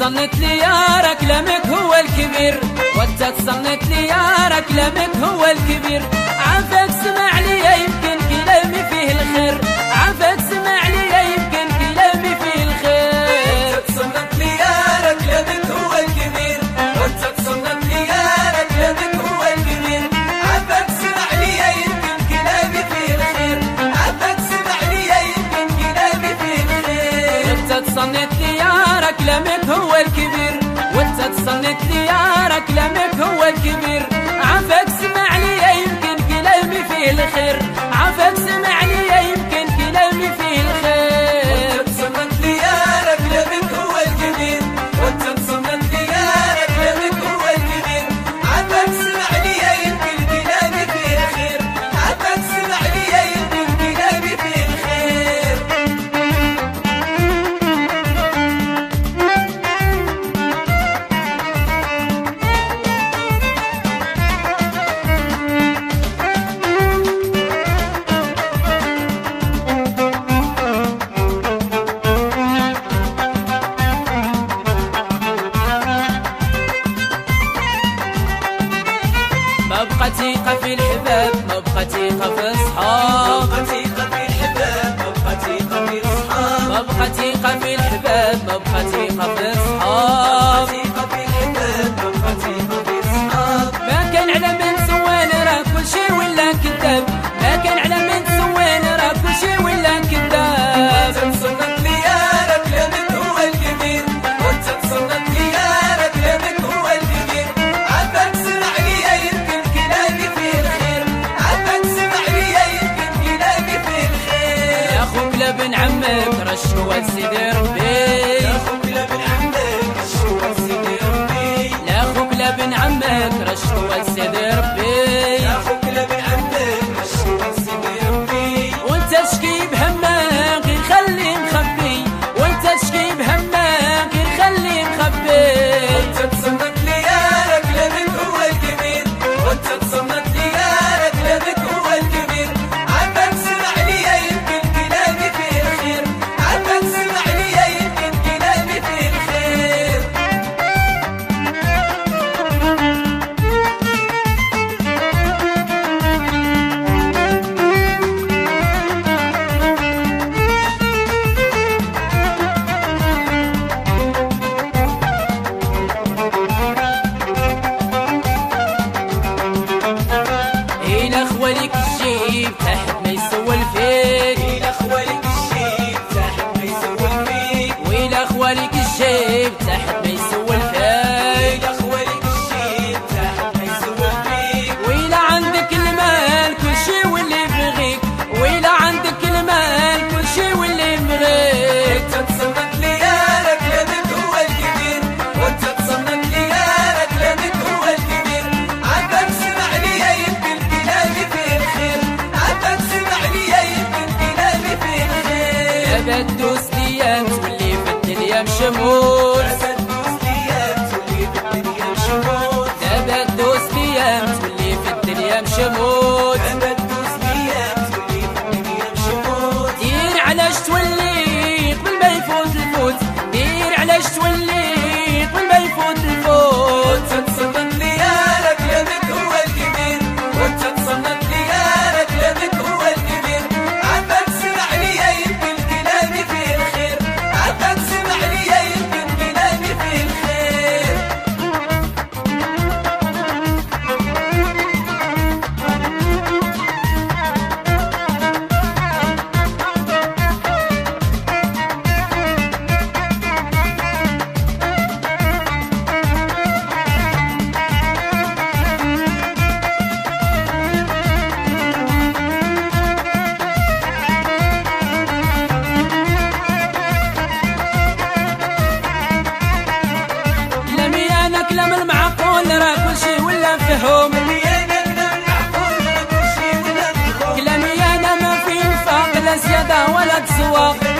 تصنت لي يا كلامك هو الكبير، وانت تصنت لي يا كلامك هو الكبير. عافاك اسمع لي يمكن كلامي فيه الخير، عافاك اسمع لي يمكن كلامي فيه الخير. وانت تصنت لي يا كلامك هو الكبير، وانت تصنت لي يا كلامك هو الكبير. عافاك اسمع لي يمكن كلامي فيه الخير، عافاك اسمع لي يمكن كلامي فيه الخير. وانت تصنت لي يا كلامك هو الكبير، وانت تصنت لي يا كلامك هو الكبير. عافاك اسمع لي يمكن كلامي فيه الخير، عافاك اسمع لي يمكن كلامي فيه الخير. وانت تصنت لي يا كلامك هو الكبير، وانت تصنت لي يا كلامك هو الكبير. عافاك اسمع لي يمكن كلامي فيه الخير، عافاك اسمع لي يمكن كلامي فيه الخير. ما بقى ثقة في الحباب، ما بقى ثقة في الصحاب، ما بقى ثقة في الحباب، ما بقى ثقة في الصحاب. ما بقى ثقة في الحباب، ما بقى ثقة في ما الصحاب. بقى ثقة في الحباب، ما بقى ثقة في الصحاب. ما كان على من سوان راه كل شي ولا كذاب، ما كان على من سوان راه كل شي ولا كذاب. وانت تصنت لي يا كلامك هو الكبير، وانت تصنت لي يا كلامك هو الكبير. عافاك اسمع لي يمكن كلامي فيه الخير، عافاك اسمع لي يمكن كلامي فيه الخير. يا خوك لابن عمك رشوا سيدي ربي، يا خوك لابن عمك رشوا سيدي ربي، لا خوك لابن عمك رشوا سيدي ربي. يا خوك لابن عمك رشوا سيدي ربي. وانت تشكي بهمك غير خلي مخبي، وانت تشكي بهمك غير خلي مخبي. وانت تصنت لي يا كلامك هو الكبير، وانت تصنت لي يا كلامك هو الكبير. عافاك اسمع لي يمكن كلامي فيه الخير، عافاك اسمع لي يمكن كلامي فيه الخير. إلى خوالك الجيب تحت ما يسول فيك، إلى خوالك الجيب تحت ما يسول فيك، وإلى خوالك الجيب تحت ما يسول فيك. إلى خوالك الجيب تحت ما يسول فيك. وإلى عندك المال كل شي واللي يبغيك، وإلى عندك المال كل شي واللي يبغيك. وانت تصنت لي يا كلامك هو الكبير، وانت تصنت لي يا كلامك هو الكبير. عافاك اسمع لي يمكن كلامي فيه الخير، عافاك اسمع لي يمكن كلامي فيه الخير. يا بدوس ليام تولي في الدنيا مشموت، يا بدوس ليام تولي في الدنيا مشموت، يا بدوس ليام تولي في الدنيا مشموت. يا بدوس ليام تولي في الدنيا مشموت. دير علاش تولي قبل ما يفوت الفوت، دير علاش تولي قبل ما يفوت الفوت. وانت تصنت لي يا كلامك هو الكبير، وانت تصنت لي يا كلامك هو الكبير. عافاك اسمع لي يمكن كلامي فيه الخير، عافاك اسمع لي يمكن كلامي فيه الخير. كلامي انا كلام المعقول راه كل شي ولا مفهوم، كلامي انا ما فيه نفاق لا زياده ولا تسواق.